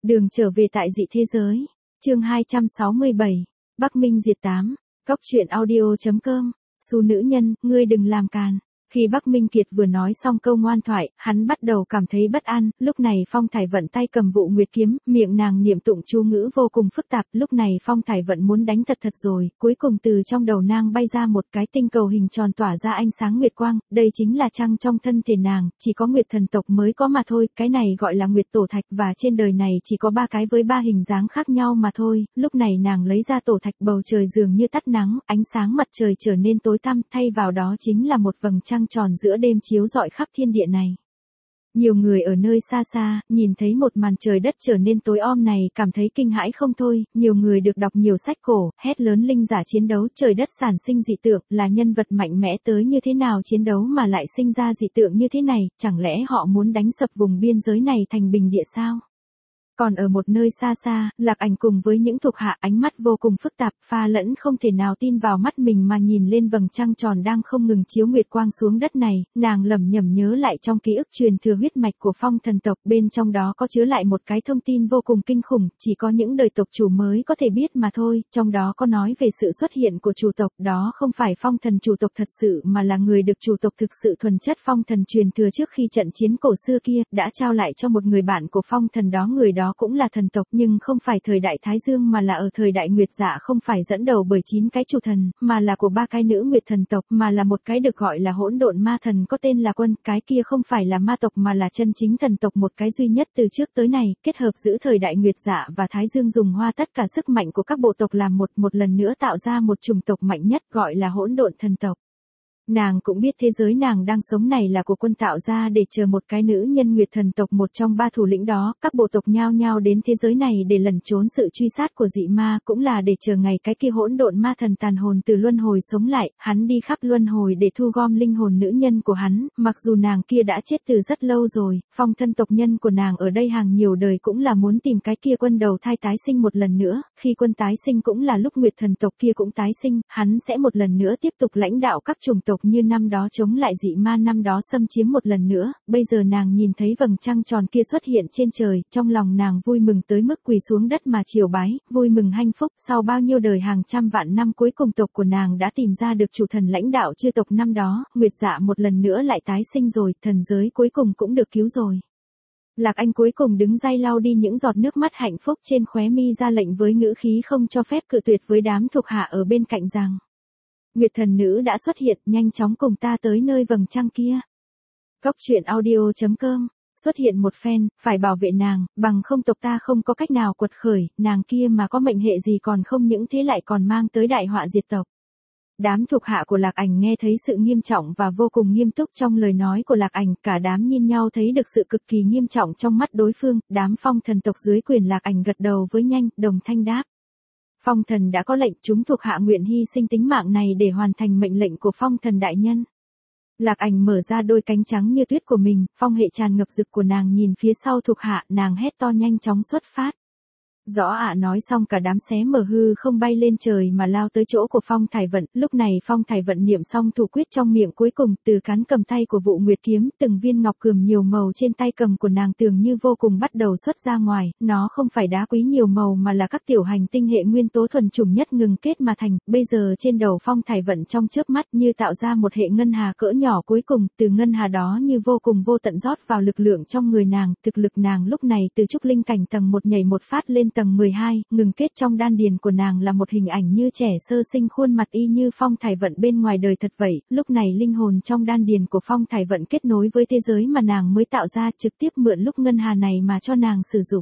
Đường trở về tại dị thế giới. Chương 267. Bắc Minh diệt 8. Cóc truyện audio.com. Xu nữ nhân, ngươi đừng làm càn. Khi Bắc Minh Kiệt vừa nói xong câu ngoan thoại, hắn bắt đầu cảm thấy bất an, lúc này Phong Thải Vận tay cầm Vụ Nguyệt kiếm, miệng nàng niệm tụng chú ngữ vô cùng phức tạp, lúc này Phong Thải Vận muốn đánh thật rồi, cuối cùng từ trong đầu nàng bay ra một cái tinh cầu hình tròn tỏa ra ánh sáng nguyệt quang, đây chính là trăng trong thân thể nàng, chỉ có Nguyệt thần tộc mới có mà thôi, cái này gọi là Nguyệt tổ thạch và trên đời này chỉ có 3 cái với 3 hình dáng khác nhau mà thôi, lúc này nàng lấy ra tổ thạch, bầu trời dường như tắt nắng, ánh sáng mặt trời trở nên tối tăm, thay vào đó chính là một vầng trăng tròn giữa đêm chiếu rọi khắp thiên địa này. Nhiều người ở nơi xa xa, nhìn thấy một màn trời đất trở nên tối om này cảm thấy kinh hãi không thôi, nhiều người được đọc nhiều sách cổ, hét lớn linh giả chiến đấu, trời đất sản sinh dị tượng, là nhân vật mạnh mẽ tới như thế nào chiến đấu mà lại sinh ra dị tượng như thế này, chẳng lẽ họ muốn đánh sập vùng biên giới này thành bình địa sao? Còn ở một nơi xa xa, Lạc Ảnh cùng với những thuộc hạ ánh mắt vô cùng phức tạp, pha lẫn không thể nào tin vào mắt mình mà nhìn lên vầng trăng tròn đang không ngừng chiếu nguyệt quang xuống đất này, nàng lẩm nhẩm nhớ lại trong ký ức truyền thừa huyết mạch của Phong thần tộc, bên trong đó có chứa lại một cái thông tin vô cùng kinh khủng, chỉ có những đời tộc chủ mới có thể biết mà thôi, trong đó có nói về sự xuất hiện của chủ tộc, đó không phải Phong thần chủ tộc thật sự mà là người được chủ tộc thực sự thuần chất Phong thần truyền thừa trước khi trận chiến cổ xưa kia, đã trao lại cho một người bạn của Phong thần đó, người đó cũng là thần tộc nhưng không phải thời đại Thái Dương mà là ở thời đại Nguyệt Dạ, không phải dẫn đầu bởi 9 cái chủ thần, mà là của 3 cái nữ Nguyệt thần tộc, mà là một cái được gọi là hỗn độn ma thần có tên là Quân, cái kia không phải là ma tộc mà là chân chính thần tộc, một cái duy nhất từ trước tới nay, kết hợp giữa thời đại Nguyệt Dạ và Thái Dương, dùng hoa tất cả sức mạnh của các bộ tộc làm một lần nữa tạo ra một chủng tộc mạnh nhất gọi là hỗn độn thần tộc. Nàng cũng biết thế giới nàng đang sống này là của Quân tạo ra để chờ một cái nữ nhân Nguyệt thần tộc, một trong 3 thủ lĩnh đó, các bộ tộc nhao nhao đến thế giới này để lẩn trốn sự truy sát của dị ma, cũng là để chờ ngày cái kia hỗn độn ma thần tàn hồn từ luân hồi sống lại, hắn đi khắp luân hồi để thu gom linh hồn nữ nhân của hắn, mặc dù nàng kia đã chết từ rất lâu rồi, Phong thân tộc nhân của nàng ở đây hàng nhiều đời cũng là muốn tìm cái kia Quân đầu thai tái sinh một lần nữa, khi Quân tái sinh cũng là lúc Nguyệt thần tộc kia cũng tái sinh, hắn sẽ một lần nữa tiếp tục lãnh đạo các chủng tộc như năm đó chống lại dị ma năm đó xâm chiếm một lần nữa, bây giờ nàng nhìn thấy vầng trăng tròn kia xuất hiện trên trời, trong lòng nàng vui mừng tới mức quỳ xuống đất mà triều bái, vui mừng hạnh phúc, sau bao nhiêu đời hàng trăm vạn năm cuối cùng tộc của nàng đã tìm ra được chủ thần lãnh đạo chư tộc năm đó, Nguyệt Dạ một lần nữa lại tái sinh rồi, thần giới cuối cùng cũng được cứu rồi. Lạc Anh cuối cùng đứng dây lau đi những giọt nước mắt hạnh phúc trên khóe mi, ra lệnh với ngữ khí không cho phép cự tuyệt với đám thuộc hạ ở bên cạnh rằng: Nguyệt thần nữ đã xuất hiện, nhanh chóng cùng ta tới nơi vầng trăng kia. Cóc truyện audio.com. Xuất hiện một phen, phải bảo vệ nàng, bằng không tộc ta không có cách nào quật khởi, nàng kia mà có mệnh hệ gì còn không những thế lại còn mang tới đại họa diệt tộc. Đám thuộc hạ của Lạc Ảnh nghe thấy sự nghiêm trọng và vô cùng nghiêm túc trong lời nói của Lạc Ảnh, cả đám nhìn nhau thấy được sự cực kỳ nghiêm trọng trong mắt đối phương, đám Phong thần tộc dưới quyền Lạc Ảnh gật đầu với nhanh, đồng thanh đáp. Phong thần đã có lệnh, chúng thuộc hạ nguyện hy sinh tính mạng này để hoàn thành mệnh lệnh của Phong thần đại nhân. Lạc Ảnh mở ra đôi cánh trắng như tuyết của mình, phong hệ tràn ngập rực của nàng nhìn phía sau thuộc hạ, nàng hét to nhanh chóng xuất phát. Rõ ạ, nói xong cả đám xé mở hư không bay lên trời mà lao tới chỗ của Phong Thải Vận, lúc này Phong Thải Vận niệm xong thủ quyết trong miệng, cuối cùng từ cán cầm tay của Vụ Nguyệt kiếm, từng viên ngọc cườm nhiều màu trên tay cầm của nàng tưởng như vô cùng bắt đầu xuất ra ngoài, nó không phải đá quý nhiều màu mà là các tiểu hành tinh hệ nguyên tố thuần chủng nhất ngừng kết mà thành, bây giờ trên đầu Phong Thải Vận trong chớp mắt như tạo ra một hệ ngân hà cỡ nhỏ, cuối cùng từ ngân hà đó như vô cùng vô tận rót vào lực lượng trong người nàng, thực lực nàng lúc này từ trúc linh cảnh tầng 1 nhảy một phát lên tầng 12, ngừng kết trong đan điền của nàng là một hình ảnh như trẻ sơ sinh, khuôn mặt y như Phong Thải Vận bên ngoài đời thật vậy, lúc này linh hồn trong đan điền của Phong Thải Vận kết nối với thế giới mà nàng mới tạo ra, trực tiếp mượn lúc ngân hà này mà cho nàng sử dụng.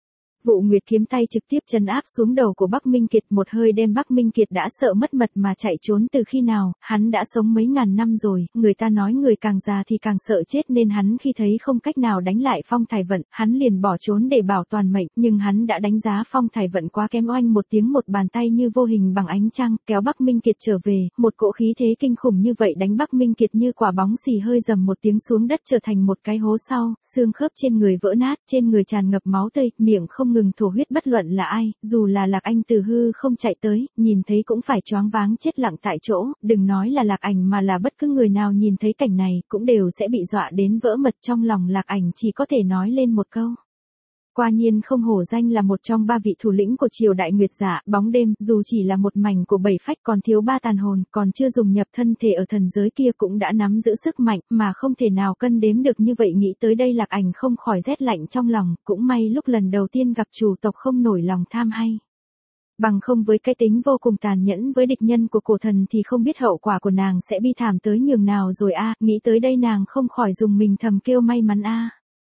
Vụ Nguyệt kiếm tay trực tiếp trấn áp xuống đầu của Bắc Minh Kiệt, một hơi đem Bắc Minh Kiệt đã sợ mất mật mà chạy trốn. Từ khi nào, hắn đã sống mấy ngàn năm rồi, người ta nói người càng già thì càng sợ chết, nên hắn khi thấy không cách nào đánh lại Phong Thải Vận, hắn liền bỏ trốn để bảo toàn mệnh, nhưng hắn đã đánh giá Phong Thải Vận quá kém, oanh một tiếng một bàn tay như vô hình bằng ánh trăng, kéo Bắc Minh Kiệt trở về, một cỗ khí thế kinh khủng như vậy đánh Bắc Minh Kiệt như quả bóng xì hơi dầm một tiếng xuống đất trở thành một cái hố sau, xương khớp trên người vỡ nát, trên người tràn ngập máu tươi, miệng không ngừng thổ huyết, bất luận là ai, dù là Lạc Anh từ hư không chạy tới, nhìn thấy cũng phải choáng váng chết lặng tại chỗ, đừng nói là Lạc Ảnh mà là bất cứ người nào nhìn thấy cảnh này, cũng đều sẽ bị dọa đến vỡ mật, trong lòng Lạc Ảnh chỉ có thể nói lên một câu. Quả nhiên không hổ danh là một trong ba vị thủ lĩnh của triều đại Nguyệt Dạ, bóng đêm, dù chỉ là một mảnh của bảy phách còn thiếu ba tàn hồn, còn chưa dùng nhập thân thể ở thần giới kia cũng đã nắm giữ sức mạnh, mà không thể nào cân đếm được như vậy. Nghĩ tới đây Lạc Ảnh không khỏi rét lạnh trong lòng, cũng may lúc lần đầu tiên gặp chủ tộc không nổi lòng tham hay. Bằng không với cái tính vô cùng tàn nhẫn với địch nhân của cổ thần thì không biết hậu quả của nàng sẽ bi thảm tới nhường nào rồi a. Nghĩ tới đây nàng không khỏi dùng mình thầm kêu may mắn a.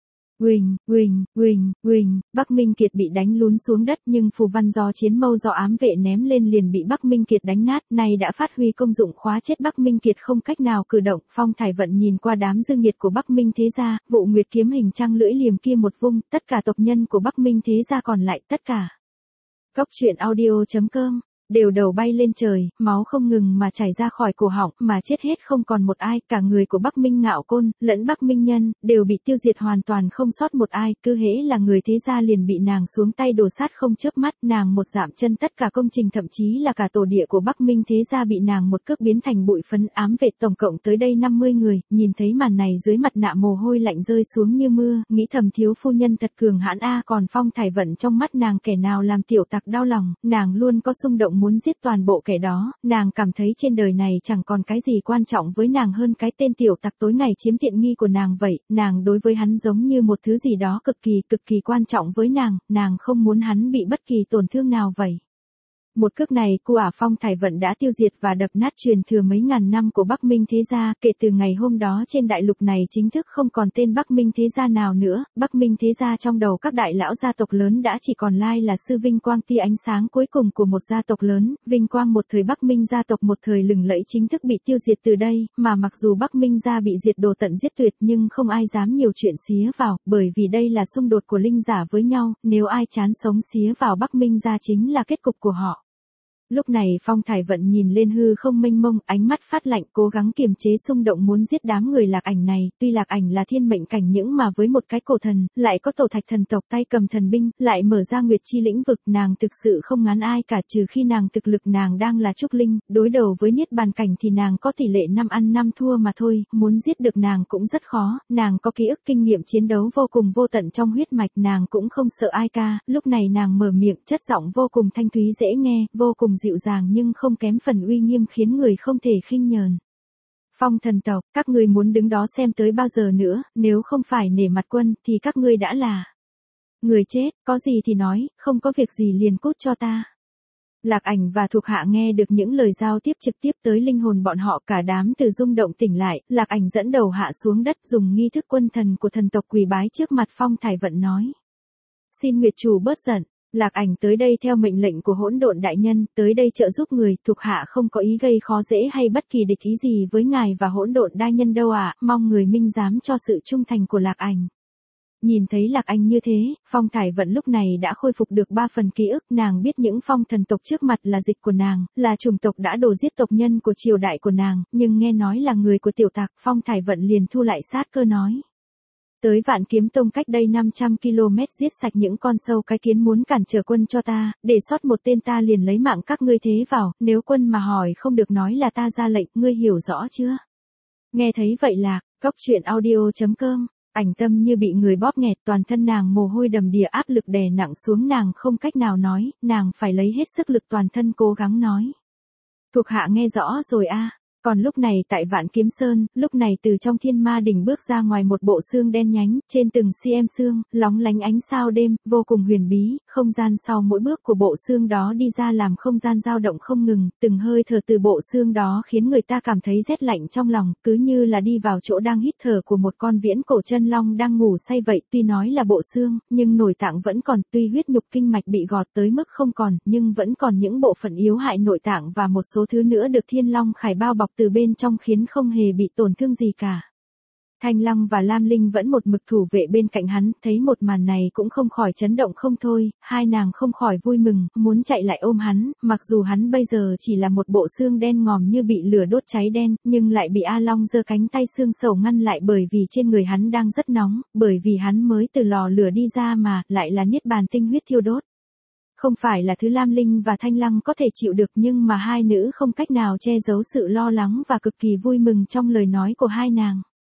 Huỳnh, Bắc Minh Kiệt bị đánh lún xuống đất nhưng phù văn do chiến mâu do ám vệ ném lên liền bị Bắc Minh Kiệt đánh nát, này đã phát huy công dụng khóa chết Bắc Minh Kiệt không cách nào cử động. Phong Thải Vận nhìn qua đám dương nhiệt của Bắc Minh thế gia, Vụ Nguyệt kiếm hình trăng lưỡi liềm kia một vung, tất cả tộc nhân của Bắc Minh thế gia còn lại tất cả. Góc truyện audio.com đều đầu bay lên trời, máu không ngừng mà chảy ra khỏi cổ họng, mà chết hết không còn một ai, cả người của Bắc Minh Ngạo Côn, lẫn Bắc Minh Nhân, đều bị tiêu diệt hoàn toàn không sót một ai, cứ hễ là người thế gia liền bị nàng xuống tay đổ sát không chớp mắt, nàng một dạm chân tất cả công trình thậm chí là cả tổ địa của Bắc Minh thế gia bị nàng một cước biến thành bụi phấn. Ám vệ tổng cộng tới đây 50 người, nhìn thấy màn này dưới mặt nạ mồ hôi lạnh rơi xuống như mưa, nghĩ thầm thiếu phu nhân thật cường hãn a. Còn Phong Thải Vận trong mắt nàng kẻ nào làm tiểu tặc đau lòng, nàng luôn có xung động muốn giết toàn bộ kẻ đó, nàng cảm thấy trên đời này chẳng còn cái gì quan trọng với nàng hơn cái tên tiểu tặc tối ngày chiếm tiện nghi của nàng vậy, nàng đối với hắn giống như một thứ gì đó cực kỳ quan trọng với nàng không muốn hắn bị bất kỳ tổn thương nào vậy. Một cước này của Phong Thải Vận đã tiêu diệt và đập nát truyền thừa mấy ngàn năm của Bắc Minh thế gia, kể từ ngày hôm đó trên đại lục này chính thức không còn tên Bắc Minh thế gia nào nữa, Bắc Minh thế gia trong đầu các đại lão gia tộc lớn đã chỉ còn lai là sư vinh quang tia ánh sáng cuối cùng của một gia tộc lớn, vinh quang một thời Bắc Minh gia tộc một thời lừng lẫy chính thức bị tiêu diệt từ đây, mà mặc dù Bắc Minh gia bị diệt đồ tận giết tuyệt nhưng không ai dám nhiều chuyện xía vào, bởi vì đây là xung đột của linh giả với nhau, nếu ai chán sống xía vào Bắc Minh gia chính là kết cục của họ. Lúc này Phong Thải Vận nhìn lên hư không mênh mông, ánh mắt phát lạnh cố gắng kiềm chế xung động muốn giết đám người Lạc Ảnh này, tuy Lạc Ảnh là thiên mệnh cảnh những mà với một cái cổ thần, lại có tổ thạch thần tộc tay cầm thần binh, lại mở ra nguyệt chi lĩnh vực, nàng thực sự không ngán ai cả trừ khi nàng thực lực nàng đang là trúc linh, đối đầu với niết bàn cảnh thì nàng có tỷ lệ 5 ăn 5 thua mà thôi, muốn giết được nàng cũng rất khó, nàng có ký ức kinh nghiệm chiến đấu vô cùng vô tận trong huyết mạch, nàng cũng không sợ ai ca, lúc này nàng mở miệng chất giọng vô cùng thanh thúy dễ nghe, vô cùng dịu dàng nhưng không kém phần uy nghiêm khiến người không thể khinh nhờn. Phong thần tộc, các ngươi muốn đứng đó xem tới bao giờ nữa, nếu không phải nể mặt quân thì các ngươi đã là người chết, có gì thì nói, không có việc gì liền cút cho ta. Lạc Ảnh và thuộc hạ nghe được những lời giao tiếp trực tiếp tới linh hồn bọn họ, cả đám từ rung động tỉnh lại, Lạc Ảnh dẫn đầu hạ xuống đất dùng nghi thức quân thần của thần tộc quỳ bái trước mặt Phong Thải Vận nói. Xin Nguyệt chủ bớt giận. Lạc Ảnh tới đây theo mệnh lệnh của Hỗn Độn đại nhân, tới đây trợ giúp người, thuộc hạ không có ý gây khó dễ hay bất kỳ địch ý gì với ngài và Hỗn Độn đại nhân đâu ạ, mong người minh giám cho sự trung thành của Lạc Ảnh. Nhìn thấy Lạc Ảnh như thế, Phong Thải Vận lúc này đã khôi phục được 3 phần ký ức, nàng biết những phong thần tộc trước mặt là dịch của nàng, là chủng tộc đã đổ giết tộc nhân của triều đại của nàng, nhưng nghe nói là người của tiểu tặc, Phong Thải Vận liền thu lại sát cơ nói. Tới Vạn Kiếm Tông cách đây 500 km giết sạch những con sâu cái kiến muốn cản trở quân cho ta, để sót một tên ta liền lấy mạng các ngươi thế vào, nếu quân mà hỏi không được nói là ta ra lệnh, ngươi hiểu rõ chưa? Nghe thấy vậy Lạc, góc truyện audio.com, Ảnh tâm như bị người bóp nghẹt, toàn thân nàng mồ hôi đầm đìa, áp lực đè nặng xuống nàng không cách nào nói, nàng phải lấy hết sức lực toàn thân cố gắng nói. Thuộc hạ nghe rõ rồi a. Còn lúc này tại Vạn Kiếm Sơn, lúc này từ trong Thiên Ma Đỉnh bước ra ngoài một bộ xương đen nhánh, trên từng cm xương, lóng lánh ánh sao đêm, vô cùng huyền bí, không gian sau mỗi bước của bộ xương đó đi ra làm không gian dao động không ngừng, từng hơi thở từ bộ xương đó khiến người ta cảm thấy rét lạnh trong lòng, cứ như là đi vào chỗ đang hít thở của một con viễn cổ chân long đang ngủ say vậy, tuy nói là bộ xương, nhưng nội tạng vẫn còn, tuy huyết nhục kinh mạch bị gọt tới mức không còn, nhưng vẫn còn những bộ phận yếu hại nội tạng và một số thứ nữa được Thiên Long Khải bao bọc từ bên trong khiến không hề bị tổn thương gì cả. Thanh Lăng và Lam Linh vẫn một mực thủ vệ bên cạnh hắn, thấy một màn này cũng không khỏi chấn động không thôi, hai nàng không khỏi vui mừng, muốn chạy lại ôm hắn, mặc dù hắn bây giờ chỉ là một bộ xương đen ngòm như bị lửa đốt cháy đen, nhưng lại bị A Long giơ cánh tay xương sầu ngăn lại bởi vì trên người hắn đang rất nóng, bởi vì hắn mới từ lò lửa đi ra mà, lại là niết bàn tinh huyết thiêu đốt. Không phải là thứ Lam Linh và Thanh Lăng có thể chịu được nhưng mà hai nữ không cách nào che giấu sự lo lắng và cực kỳ vui mừng trong lời nói của hai nàng.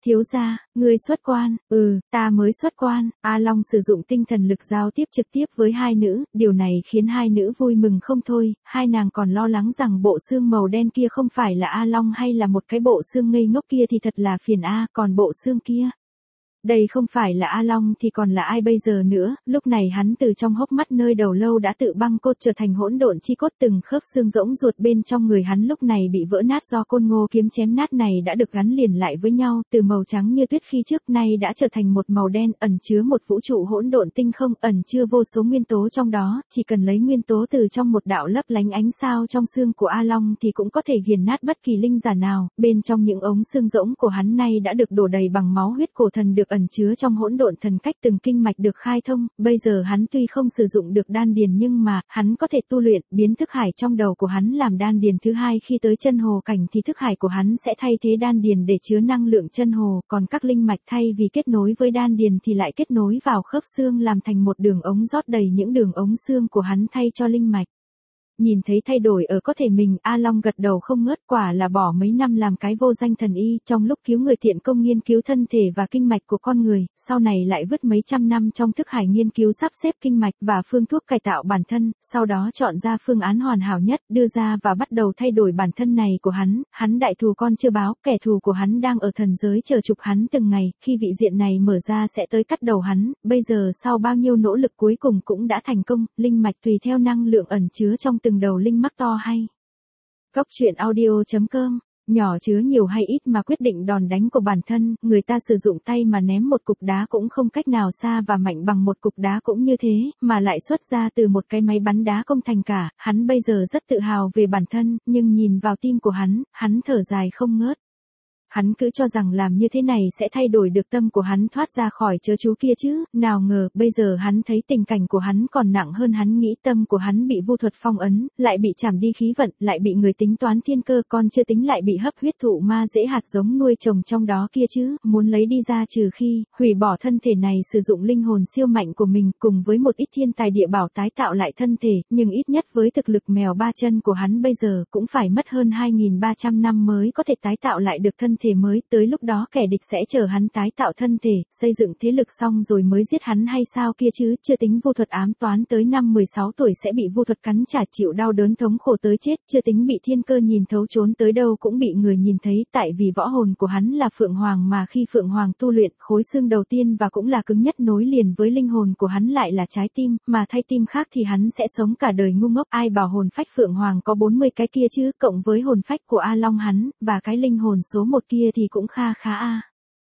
Thiếu gia, ngươi xuất quan, ta mới xuất quan, A Long sử dụng tinh thần lực giao tiếp trực tiếp với hai nữ, điều này khiến hai nữ vui mừng không thôi, hai nàng còn lo lắng rằng bộ xương màu đen kia không phải là A Long hay là một cái bộ xương ngây ngốc kia thì thật là phiền a, còn bộ xương kia. Đây không phải là A Long thì còn là ai bây giờ nữa, lúc này hắn từ trong hốc mắt nơi đầu lâu đã tự băng cốt trở thành hỗn độn chi cốt, từng khớp xương rỗng ruột bên trong người hắn lúc này bị vỡ nát do côn ngô kiếm chém nát này đã được gắn liền lại với nhau, từ màu trắng như tuyết khi trước nay đã trở thành một màu đen, ẩn chứa một vũ trụ hỗn độn tinh không, ẩn chứa vô số nguyên tố trong đó, chỉ cần lấy nguyên tố từ trong một đạo lấp lánh ánh sao trong xương của A Long thì cũng có thể nghiền nát bất kỳ linh giả nào, bên trong những ống xương rỗng của hắn nay đã được đổ đầy bằng máu huyết cổ thần được ẩn chứa trong hỗn độn thần cách, từng kinh mạch được khai thông, bây giờ hắn tuy không sử dụng được đan điền nhưng mà, hắn có thể tu luyện, biến thức hải trong đầu của hắn làm đan điền thứ hai, khi tới chân hồ cảnh thì thức hải của hắn sẽ thay thế đan điền để chứa năng lượng chân hồ, còn các linh mạch thay vì kết nối với đan điền thì lại kết nối vào khớp xương làm thành một đường ống rót đầy những đường ống xương của hắn thay cho linh mạch. Nhìn thấy thay đổi ở có thể mình, A Long gật đầu không ngớt, quả là bỏ mấy năm làm cái vô danh thần y, trong lúc cứu người thiện công nghiên cứu thân thể và kinh mạch của con người, sau này lại vứt mấy trăm năm trong thức hải nghiên cứu sắp xếp kinh mạch và phương thuốc cải tạo bản thân, sau đó chọn ra phương án hoàn hảo nhất, đưa ra và bắt đầu thay đổi bản thân này của hắn đại thù con chưa báo, kẻ thù của hắn đang ở thần giới chờ chụp hắn từng ngày, khi vị diện này mở ra sẽ tới cắt đầu hắn, bây giờ sau bao nhiêu nỗ lực cuối cùng cũng đã thành công, linh mạch tùy theo năng lượng ẩn chứa trong từng đầu linh mắc to hay. Góc truyện audio.com, nhỏ chứa nhiều hay ít mà quyết định đòn đánh của bản thân, người ta sử dụng tay mà ném một cục đá cũng không cách nào xa và mạnh bằng một cục đá cũng như thế, mà lại xuất ra từ một cái máy bắn đá công thành cả, hắn bây giờ rất tự hào về bản thân, nhưng nhìn vào tim của hắn thở dài không ngớt. Hắn cứ cho rằng làm như thế này sẽ thay đổi được tâm của hắn thoát ra khỏi chớ chú kia chứ, nào ngờ, bây giờ hắn thấy tình cảnh của hắn còn nặng hơn hắn nghĩ, tâm của hắn bị vu thuật phong ấn, lại bị chảm đi khí vận, lại bị người tính toán thiên cơ, còn chưa tính lại bị hấp huyết thụ ma dễ hạt giống nuôi trồng trong đó kia chứ, muốn lấy đi ra trừ khi, hủy bỏ thân thể này sử dụng linh hồn siêu mạnh của mình, cùng với một ít thiên tài địa bảo tái tạo lại thân thể, nhưng ít nhất với thực lực mèo ba chân của hắn bây giờ, cũng phải mất hơn 2.300 năm mới có thể tái tạo lại được thân thể mới, tới lúc đó kẻ địch sẽ chờ hắn tái tạo thân thể, xây dựng thế lực xong rồi mới giết hắn hay sao kia chứ, chưa tính vu thuật ám toán tới năm 16 tuổi sẽ bị vu thuật cắn trả chịu đau đớn thống khổ tới chết, chưa tính bị thiên cơ nhìn thấu trốn tới đâu cũng bị người nhìn thấy, tại vì võ hồn của hắn là Phượng Hoàng mà khi Phượng Hoàng tu luyện, khối xương đầu tiên và cũng là cứng nhất nối liền với linh hồn của hắn lại là trái tim, mà thay tim khác thì hắn sẽ sống cả đời ngu ngốc, ai bảo hồn phách Phượng Hoàng có 40 cái kia chứ, cộng với hồn phách của A Long hắn, và cái linh hồn số 1 kia thì cũng kha khá a.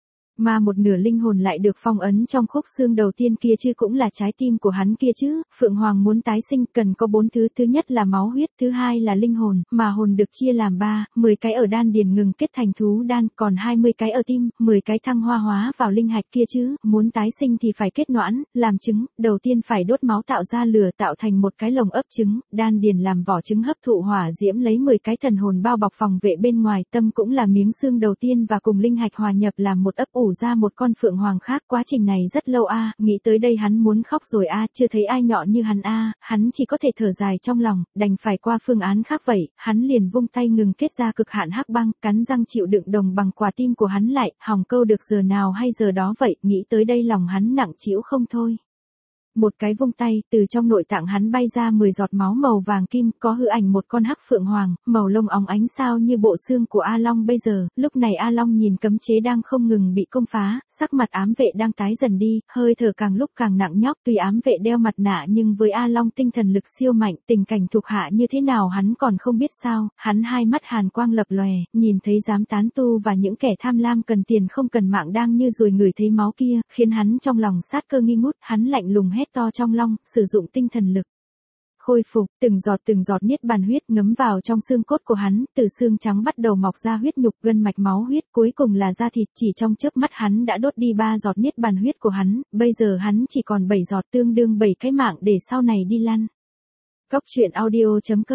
Mà một nửa linh hồn lại được phong ấn trong khúc xương đầu tiên kia chứ, cũng là trái tim của hắn kia chứ. Phượng Hoàng muốn tái sinh cần có 4 thứ, thứ nhất là máu huyết, thứ hai là linh hồn, mà hồn được chia làm 10 cái ở đan điền ngừng kết thành thú đan, còn 20 cái ở tim, 10 cái thăng hoa hóa vào linh hạch kia chứ. Muốn tái sinh thì phải kết noãn, làm trứng, đầu tiên phải đốt máu tạo ra lửa tạo thành một cái lồng ấp trứng, đan điền làm vỏ trứng hấp thụ hỏa diễm lấy 10 cái thần hồn bao bọc phòng vệ bên ngoài, tâm cũng là miếng xương đầu tiên và cùng linh hạch hòa nhập làm một ấp ủ ra một con Phượng Hoàng khác. Quá trình này rất lâu a, nghĩ tới đây hắn muốn khóc rồi a, chưa thấy ai nhọ như hắn a, hắn chỉ có thể thở dài trong lòng, đành phải qua phương án khác vậy, hắn liền vung tay ngừng kết ra cực hạn hắc băng, cắn răng chịu đựng đồng bằng quả tim của hắn lại, hòng câu được giờ nào hay giờ đó vậy, nghĩ tới đây lòng hắn nặng trĩu không thôi. Một cái vung tay, từ trong nội tạng hắn bay ra 10 giọt máu màu vàng kim, có hư ảnh một con hắc phượng hoàng, màu lông óng ánh sao như bộ xương của A Long bây giờ. Lúc này A Long nhìn cấm chế đang không ngừng bị công phá, sắc mặt ám vệ đang tái dần đi, hơi thở càng lúc càng nặng nhóc, tuy ám vệ đeo mặt nạ nhưng với A Long tinh thần lực siêu mạnh, tình cảnh thuộc hạ như thế nào hắn còn không biết sao, hắn hai mắt hàn quang lập lòe, nhìn thấy dám tán tu và những kẻ tham lam cần tiền không cần mạng đang như ruồi ngửi thấy máu kia, khiến hắn trong lòng sát cơ nghi ngút, hắn lạnh lùng hét to trong lòng, sử dụng tinh thần lực khôi phục, từng giọt niết bàn huyết ngấm vào trong xương cốt của hắn, từ xương trắng bắt đầu mọc ra huyết nhục, gân mạch, máu huyết, cuối cùng là da thịt, chỉ trong chớp mắt hắn đã đốt đi 3 giọt niết bàn huyết của hắn, bây giờ hắn chỉ còn 7 giọt, tương đương 7 cái mạng để sau này đi lăn. Góc truyện audio.com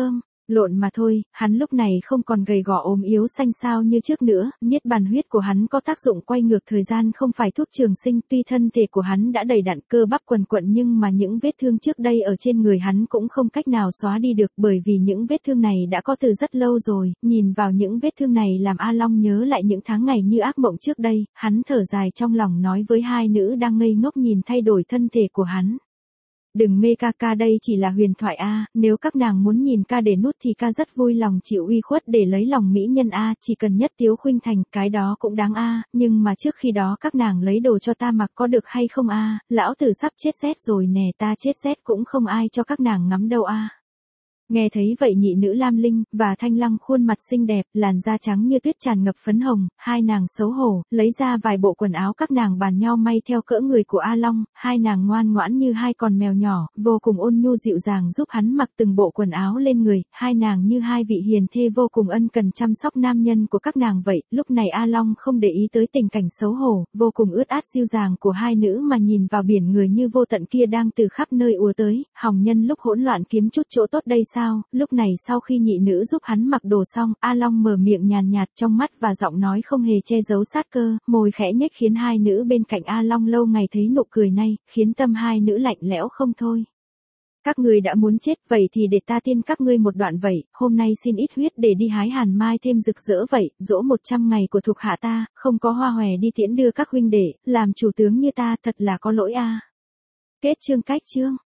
Lộn mà thôi, hắn lúc này không còn gầy gò ốm yếu xanh xao như trước nữa, niết bàn huyết của hắn có tác dụng quay ngược thời gian không phải thuốc trường sinh, tuy thân thể của hắn đã đầy đặn cơ bắp quần quận nhưng mà những vết thương trước đây ở trên người hắn cũng không cách nào xóa đi được bởi vì những vết thương này đã có từ rất lâu rồi, nhìn vào những vết thương này làm A Long nhớ lại những tháng ngày như ác mộng trước đây, hắn thở dài trong lòng nói với hai nữ đang ngây ngốc nhìn thay đổi thân thể của hắn. Đừng mê ca đây chỉ là huyền thoại a, nếu các nàng muốn nhìn ca để nút thì ca rất vui lòng chịu uy khuất để lấy lòng mỹ nhân a, chỉ cần nhất Tiếu Khuynh Thành, cái đó cũng đáng a, nhưng mà trước khi đó các nàng lấy đồ cho ta mặc có được hay không a, lão tử sắp chết rét rồi nè, ta chết rét cũng không ai cho các nàng ngắm đâu a. Nghe thấy vậy nhị nữ Lam Linh và Thanh Lăng khuôn mặt xinh đẹp, làn da trắng như tuyết tràn ngập phấn hồng, hai nàng xấu hổ, lấy ra vài bộ quần áo các nàng bàn nhau may theo cỡ người của A Long, hai nàng ngoan ngoãn như hai con mèo nhỏ, vô cùng ôn nhu dịu dàng giúp hắn mặc từng bộ quần áo lên người, hai nàng như hai vị hiền thê vô cùng ân cần chăm sóc nam nhân của các nàng vậy, lúc này A Long không để ý tới tình cảnh xấu hổ, vô cùng ướt át dịu dàng của hai nữ mà nhìn vào biển người như vô tận kia đang từ khắp nơi ùa tới, hòng nhân lúc hỗn loạn kiếm chút chỗ tốt đây sao, lúc này sau khi nhị nữ giúp hắn mặc đồ xong, A Long mở miệng nhàn nhạt trong mắt và giọng nói không hề che giấu sát cơ, môi khẽ nhếch khiến hai nữ bên cạnh A Long lâu ngày thấy nụ cười này, khiến tâm hai nữ lạnh lẽo không thôi. Các ngươi đã muốn chết, vậy thì để ta tiên các ngươi một đoạn vậy, hôm nay xin ít huyết để đi hái hàn mai thêm rực rỡ vậy, dỗ 100 ngày của thuộc hạ ta, không có hoa hòe đi tiễn đưa các huynh đệ, làm chủ tướng như ta thật là có lỗi a. Kết chương.